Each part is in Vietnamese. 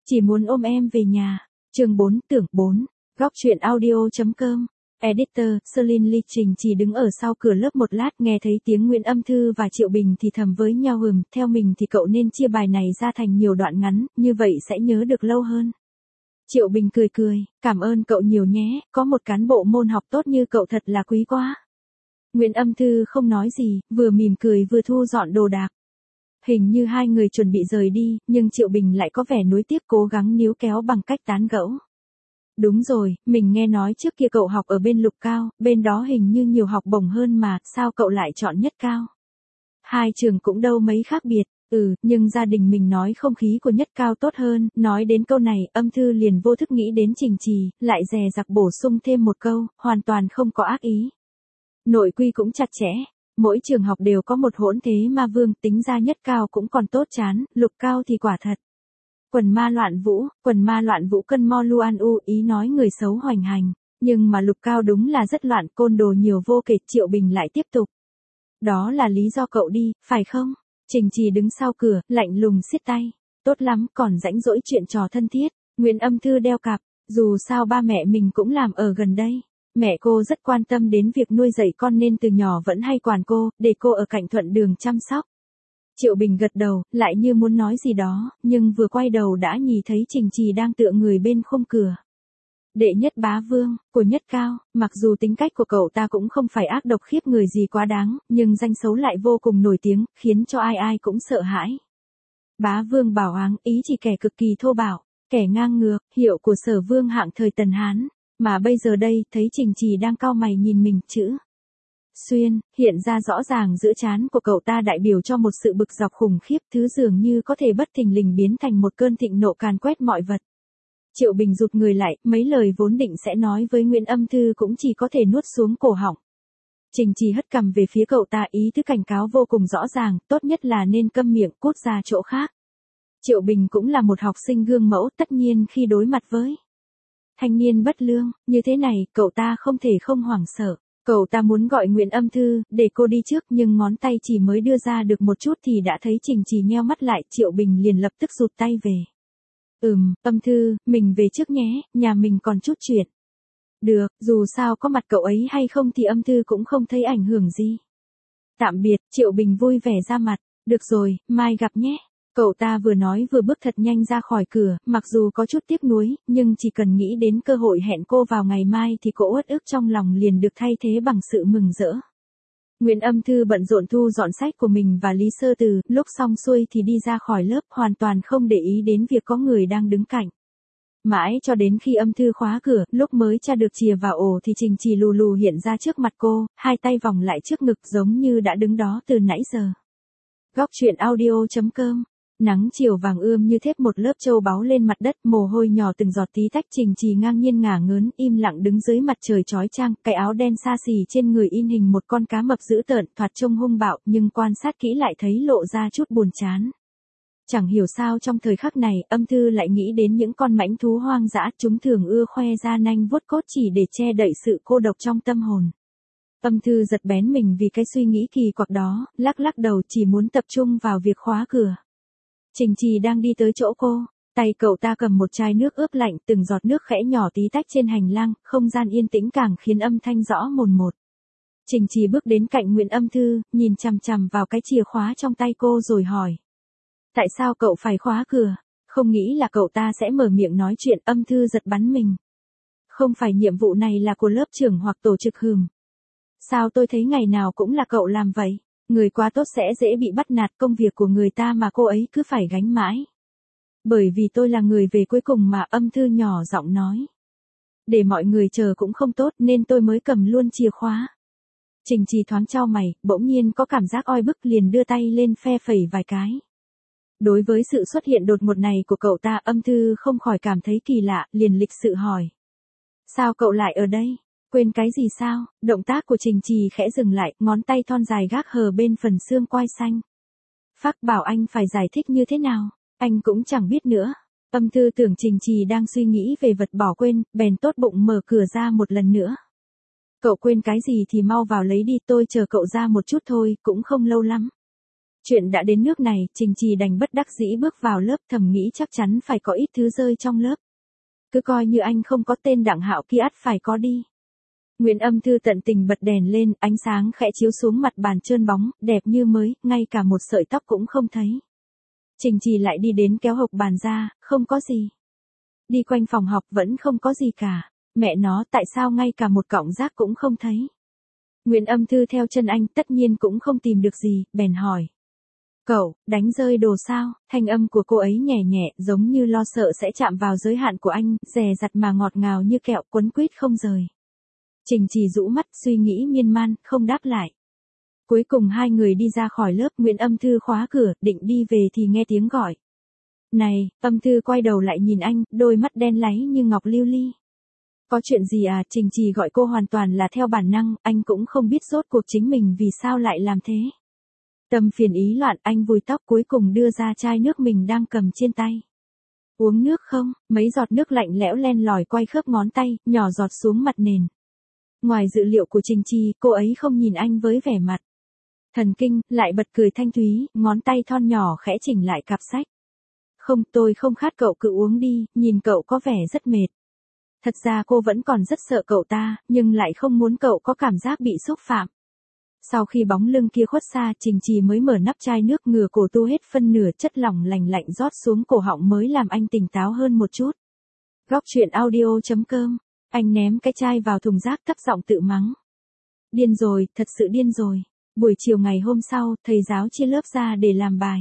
Chỉ muốn ôm em về nhà. Chương 4 tưởng 4. Góc truyện audio.com. Editor, Celine Lee Trình chỉ đứng ở sau cửa lớp một lát nghe thấy tiếng Nguyễn Âm Thư và Triệu Bình thì thầm với nhau theo mình thì cậu nên chia bài này ra thành nhiều đoạn ngắn, như vậy sẽ nhớ được lâu hơn. Triệu Bình cười cười, cảm ơn cậu nhiều nhé, có một cán bộ môn học tốt như cậu thật là quý quá. Nguyễn Âm Thư không nói gì, vừa mỉm cười vừa thu dọn đồ đạc. Hình như hai người chuẩn bị rời đi, nhưng Triệu Bình lại có vẻ nuối tiếc cố gắng níu kéo bằng cách tán gẫu. Đúng rồi, mình nghe nói trước kia cậu học ở bên Lục Cao, bên đó hình như nhiều học bổng hơn mà, sao cậu lại chọn Nhất Cao? Hai trường cũng đâu mấy khác biệt, nhưng gia đình mình nói không khí của Nhất Cao tốt hơn, nói đến câu này, Âm Thư liền vô thức nghĩ đến Trình Trì, lại dè dặt bổ sung thêm một câu, hoàn toàn không có ác ý. Nội quy cũng chặt chẽ. Mỗi trường học đều có một hỗn thế ma vương, tính ra Nhất Cao cũng còn tốt chán, Lục Cao thì quả thật. Quần ma loạn vũ cân mo luan u, ý nói người xấu hoành hành, nhưng mà Lục Cao đúng là rất loạn, côn đồ nhiều vô kể. Triệu Bình lại tiếp tục. Đó là lý do cậu đi, phải không? Trình Trì đứng sau cửa, lạnh lùng siết tay. Tốt lắm, còn rãnh rỗi chuyện trò thân thiết. Nguyễn Âm Thư đeo cặp, dù sao ba mẹ mình cũng làm ở gần đây. Mẹ cô rất quan tâm đến việc nuôi dạy con nên từ nhỏ vẫn hay quản cô, để cô ở cạnh thuận đường chăm sóc. Triệu Bình gật đầu, lại như muốn nói gì đó, nhưng vừa quay đầu đã nhìn thấy Trình Trì đang tựa người bên khung cửa. Đệ nhất bá vương, của Nhất Cao, mặc dù tính cách của cậu ta cũng không phải ác độc khiếp người gì quá đáng, nhưng danh xấu lại vô cùng nổi tiếng, khiến cho ai ai cũng sợ hãi. Bá vương bảo áng, ý chỉ kẻ cực kỳ thô bạo, kẻ ngang ngược, hiệu của Sở Vương hạng thời Tần Hán. Mà bây giờ đây, thấy Trình Trì đang cau mày nhìn mình, chữ xuyên, hiện ra rõ ràng giữa trán của cậu ta đại biểu cho một sự bực dọc khủng khiếp, thứ dường như có thể bất thình lình biến thành một cơn thịnh nộ càn quét mọi vật. Triệu Bình rụt người lại, mấy lời vốn định sẽ nói với Nguyễn Âm Thư cũng chỉ có thể nuốt xuống cổ họng. Trình Trì hất cằm về phía cậu ta, ý tứ cảnh cáo vô cùng rõ ràng, tốt nhất là nên câm miệng, cút ra chỗ khác. Triệu Bình cũng là một học sinh gương mẫu, tất nhiên khi đối mặt với thanh niên bất lương, như thế này, cậu ta không thể không hoảng sợ. Cậu ta muốn gọi Nguyễn Âm Thư, để cô đi trước, nhưng ngón tay chỉ mới đưa ra được một chút thì đã thấy Trình Trì nheo mắt lại, Triệu Bình liền lập tức rụt tay về. Âm Thư, mình về trước nhé, nhà mình còn chút chuyện. Được, dù sao có mặt cậu ấy hay không thì Âm Thư cũng không thấy ảnh hưởng gì. Tạm biệt, Triệu Bình vui vẻ ra mặt, được rồi, mai gặp nhé. Cậu ta vừa nói vừa bước thật nhanh ra khỏi cửa, mặc dù có chút tiếc nuối, nhưng chỉ cần nghĩ đến cơ hội hẹn cô vào ngày mai thì cỗ uất ức trong lòng liền được thay thế bằng sự mừng rỡ. Nguyễn Âm Thư bận rộn thu dọn sách của mình và Lý Sơ Từ, lúc xong xuôi thì đi ra khỏi lớp, hoàn toàn không để ý đến việc có người đang đứng cạnh. Mãi cho đến khi Âm Thư khóa cửa, lúc mới tra được chìa vào ổ thì Trình Trì lù lù hiện ra trước mặt cô, hai tay vòng lại trước ngực giống như đã đứng đó từ nãy giờ. Góc truyện audio.com. Nắng chiều vàng ươm như thép một lớp châu báu lên mặt đất, mồ hôi nhỏ từng giọt tí tách. Trình Trì ngang nhiên ngả ngớn, im lặng đứng dưới mặt trời chói chang, cái áo đen xa xỉ trên người in hình một con cá mập dữ tợn, thoạt trông hung bạo, nhưng quan sát kỹ lại thấy lộ ra chút buồn chán. Chẳng hiểu sao trong thời khắc này, Âm Thư lại nghĩ đến những con mãnh thú hoang dã, chúng thường ưa khoe ra nanh vuốt cốt chỉ để che đậy sự cô độc trong tâm hồn. Âm Thư giật bén mình vì cái suy nghĩ kỳ quặc đó, lắc lắc đầu chỉ muốn tập trung vào việc khóa cửa. Trình Trì đang đi tới chỗ cô, tay cậu ta cầm một chai nước ướp lạnh, từng giọt nước khẽ nhỏ tí tách trên hành lang, không gian yên tĩnh càng khiến âm thanh rõ mồn một. Trình Trì bước đến cạnh Nguyễn Âm Thư, nhìn chằm chằm vào cái chìa khóa trong tay cô rồi hỏi. Tại sao cậu phải khóa cửa? Không nghĩ là cậu ta sẽ mở miệng nói chuyện. Âm Thư giật bắn mình. Không phải nhiệm vụ này là của lớp trưởng hoặc tổ chức Sao tôi thấy ngày nào cũng là cậu làm vậy? Người quá tốt sẽ dễ bị bắt nạt, công việc của người ta mà cô ấy cứ phải gánh mãi. Bởi vì tôi là người về cuối cùng mà, Âm Thư nhỏ giọng nói. Để mọi người chờ cũng không tốt nên tôi mới cầm luôn chìa khóa. Trình Trì thoáng chau mày, bỗng nhiên có cảm giác oi bức liền đưa tay lên phe phẩy vài cái. Đối với sự xuất hiện đột ngột này của cậu ta, Âm Thư không khỏi cảm thấy kỳ lạ, liền lịch sự hỏi. Sao cậu lại ở đây? Quên cái gì sao? Động tác của Trình Trì khẽ dừng lại, ngón tay thon dài gác hờ bên phần xương quai xanh. Phác bảo anh phải giải thích như thế nào? Anh cũng chẳng biết nữa. Âm Thư tưởng Trình Trì đang suy nghĩ về vật bỏ quên, bèn tốt bụng mở cửa ra một lần nữa. Cậu quên cái gì thì mau vào lấy đi, tôi chờ cậu ra một chút thôi, cũng không lâu lắm. Chuyện đã đến nước này, Trình Trì đành bất đắc dĩ bước vào lớp, thầm nghĩ chắc chắn phải có ít thứ rơi trong lớp. Cứ coi như anh không có tên Đặng Hạo kia ắt phải có đi. Nguyễn Âm Thư tận tình bật đèn lên, ánh sáng khẽ chiếu xuống mặt bàn trơn bóng, đẹp như mới, ngay cả một sợi tóc cũng không thấy. Trình Trì lại đi đến kéo hộc bàn ra, không có gì. Đi quanh phòng học vẫn không có gì cả. Mẹ nó, tại sao ngay cả một cọng rác cũng không thấy. Nguyễn Âm Thư theo chân anh tất nhiên cũng không tìm được gì, bèn hỏi. Cậu, đánh rơi đồ sao? Thanh âm của cô ấy nhẹ nhẹ, giống như lo sợ sẽ chạm vào giới hạn của anh, dè dặt mà ngọt ngào như kẹo, quấn quýt không rời. Trình Trì rũ mắt, suy nghĩ miên man, không đáp lại. Cuối cùng hai người đi ra khỏi lớp, Nguyễn Âm Thư khóa cửa, định đi về thì nghe tiếng gọi. Này, Âm Thư quay đầu lại nhìn anh, đôi mắt đen láy như ngọc lưu ly. Có chuyện gì à? Trình Trì gọi cô hoàn toàn là theo bản năng, anh cũng không biết rốt cuộc chính mình vì sao lại làm thế. Tâm phiền ý loạn, anh vùi tóc cuối cùng đưa ra chai nước mình đang cầm trên tay. Uống nước không? Mấy giọt nước lạnh lẽo len lỏi quay khớp ngón tay, nhỏ giọt xuống mặt nền. Ngoài dự liệu của Trình Trì, cô ấy không nhìn anh với vẻ mặt thần kinh, lại bật cười thanh thúy, ngón tay thon nhỏ khẽ chỉnh lại cặp sách. Không, tôi không khát, cậu cứ uống đi, nhìn cậu có vẻ rất mệt. Thật ra cô vẫn còn rất sợ cậu ta, nhưng lại không muốn cậu có cảm giác bị xúc phạm. Sau khi bóng lưng kia khuất xa, Trình Trì mới mở nắp chai nước, ngửa cổ tu hết phân nửa, chất lỏng lành lạnh rót xuống cổ họng mới làm anh tỉnh táo hơn một chút. Góc truyện audio.com. Anh ném cái chai vào thùng rác, thấp giọng tự mắng. Điên rồi, thật sự điên rồi. Buổi chiều ngày hôm sau, thầy giáo chia lớp ra để làm bài.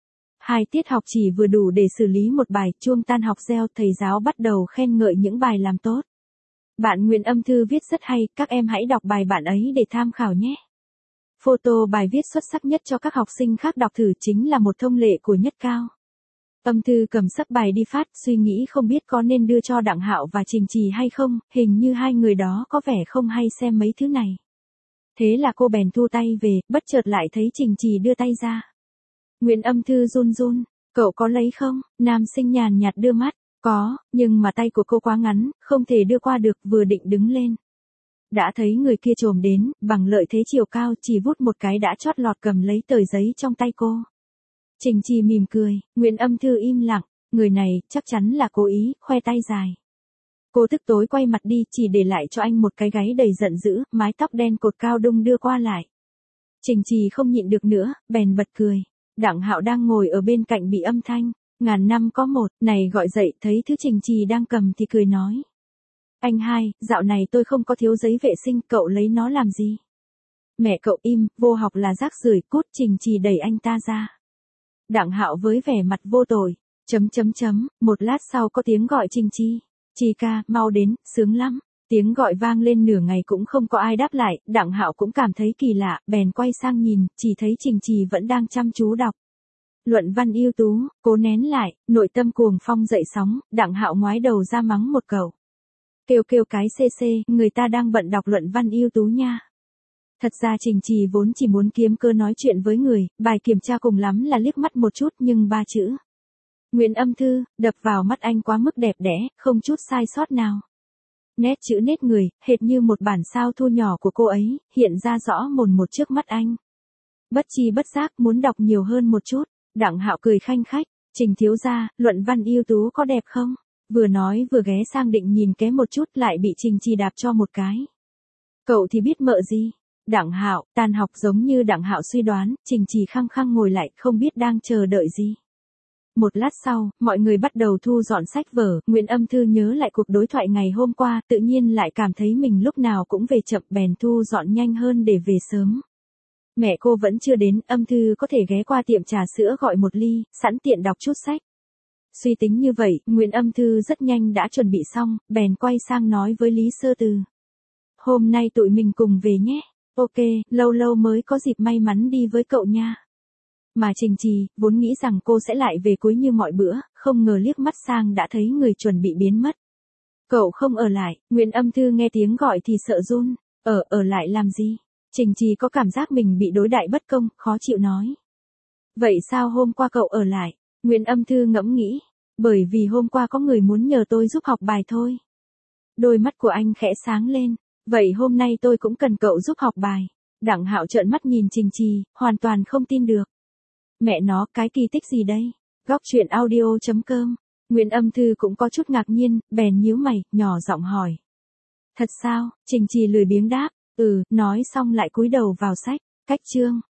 2 tiết học chỉ vừa đủ để xử lý một bài, chuông tan học reo, thầy giáo bắt đầu khen ngợi những bài làm tốt. Bạn Nguyễn Âm Thư viết rất hay, các em hãy đọc bài bạn ấy để tham khảo nhé. Photo bài viết xuất sắc nhất cho các học sinh khác đọc thử chính là một thông lệ của Nhất Cao. Âm Thư cầm sấp bài đi phát, suy nghĩ không biết có nên đưa cho Đặng Hạo và Trình Trì hay không, hình như hai người đó có vẻ không hay xem mấy thứ này. Thế là cô bèn thu tay về, bất chợt lại thấy Trình Trì đưa tay ra. Nguyễn Âm Thư run run, cậu có lấy không? Nam sinh nhàn nhạt đưa mắt, có, nhưng mà tay của cô quá ngắn, không thể đưa qua được, vừa định đứng lên. Đã thấy người kia chồm đến, bằng lợi thế chiều cao, chỉ vút một cái đã chót lọt cầm lấy tờ giấy trong tay cô. Trình Trì mỉm cười, Nguyễn Âm Thư im lặng, người này chắc chắn là cố ý, khoe tay dài. Cô tức tối quay mặt đi, chỉ để lại cho anh một cái gáy đầy giận dữ, mái tóc đen cột cao đung đưa qua lại. Trình Trì không nhịn được nữa, bèn bật cười. Đặng Hạo đang ngồi ở bên cạnh bị âm thanh ngàn năm có một này gọi dậy, thấy thứ Trình Trì đang cầm thì cười nói. Anh hai, dạo này tôi không có thiếu giấy vệ sinh, cậu lấy nó làm gì? Mẹ cậu im, vô học là rác rưởi, cút. Trình Trì đẩy anh ta ra. Đặng Hạo với vẻ mặt vô tội, một lát sau có tiếng gọi Trình Trì. Trì ca, mau đến, sướng lắm. Tiếng gọi vang lên nửa ngày cũng không có ai đáp lại, Đặng Hạo cũng cảm thấy kỳ lạ, bèn quay sang nhìn, chỉ thấy Trình Trì vẫn đang chăm chú đọc. Luận văn ưu tú, cố nén lại, nội tâm cuồng phong dậy sóng, Đặng Hạo ngoái đầu ra mắng một câu. Kêu cái CC, người ta đang bận đọc luận văn ưu tú nha. Thật ra Trình Trì vốn chỉ muốn kiếm cơ nói chuyện với người, bài kiểm tra cùng lắm là liếc mắt một chút, nhưng 3 chữ Nguyễn Âm Thư đập vào mắt anh quá mức đẹp đẽ, không chút sai sót nào. Nét chữ nét người, hệt như một bản sao thu nhỏ của cô ấy, hiện ra rõ mồn một trước mắt anh. Bất chi bất giác muốn đọc nhiều hơn một chút. Đặng Hạo cười khanh khách, Trình thiếu gia, luận văn ưu tú có đẹp không? Vừa nói vừa ghé sang định nhìn ké một chút, lại bị Trình Trì đạp cho một cái. Cậu thì biết mợ gì? Đặng Hạo, tan học giống như Đặng Hạo suy đoán, Trình Trì khăng khăng ngồi lại, không biết đang chờ đợi gì. Một lát sau, mọi người bắt đầu thu dọn sách vở, Nguyễn Âm Thư nhớ lại cuộc đối thoại ngày hôm qua, tự nhiên lại cảm thấy mình lúc nào cũng về chậm, bèn thu dọn nhanh hơn để về sớm. Mẹ cô vẫn chưa đến, Âm Thư có thể ghé qua tiệm trà sữa gọi một ly, sẵn tiện đọc chút sách. Suy tính như vậy, Nguyễn Âm Thư rất nhanh đã chuẩn bị xong, bèn quay sang nói với Lý Sơ Từ. Hôm nay tụi mình cùng về nhé. Ok, lâu lâu mới có dịp may mắn đi với cậu nha. Mà Trình Trì, vốn nghĩ rằng cô sẽ lại về cuối như mọi bữa, không ngờ liếc mắt sang đã thấy người chuẩn bị biến mất. Cậu không ở lại, Nguyễn Âm Thư nghe tiếng gọi thì sợ run. Ở lại làm gì? Trình Trì có cảm giác mình bị đối đãi bất công, khó chịu nói. Vậy sao hôm qua cậu ở lại? Nguyễn Âm Thư ngẫm nghĩ. Bởi vì hôm qua có người muốn nhờ tôi giúp học bài thôi. Đôi mắt của anh khẽ sáng lên. Vậy hôm nay tôi cũng cần cậu giúp học bài. Đặng Hạo trợn mắt nhìn Trình Trì, hoàn toàn không tin được. Mẹ nó, cái kỳ tích gì đây? Góc truyện audio.com. Nguyễn Âm Thư cũng có chút ngạc nhiên, bèn nhíu mày, nhỏ giọng hỏi. Thật sao? Trình Trì lười biếng đáp. Nói xong lại cúi đầu vào sách. Cách chương.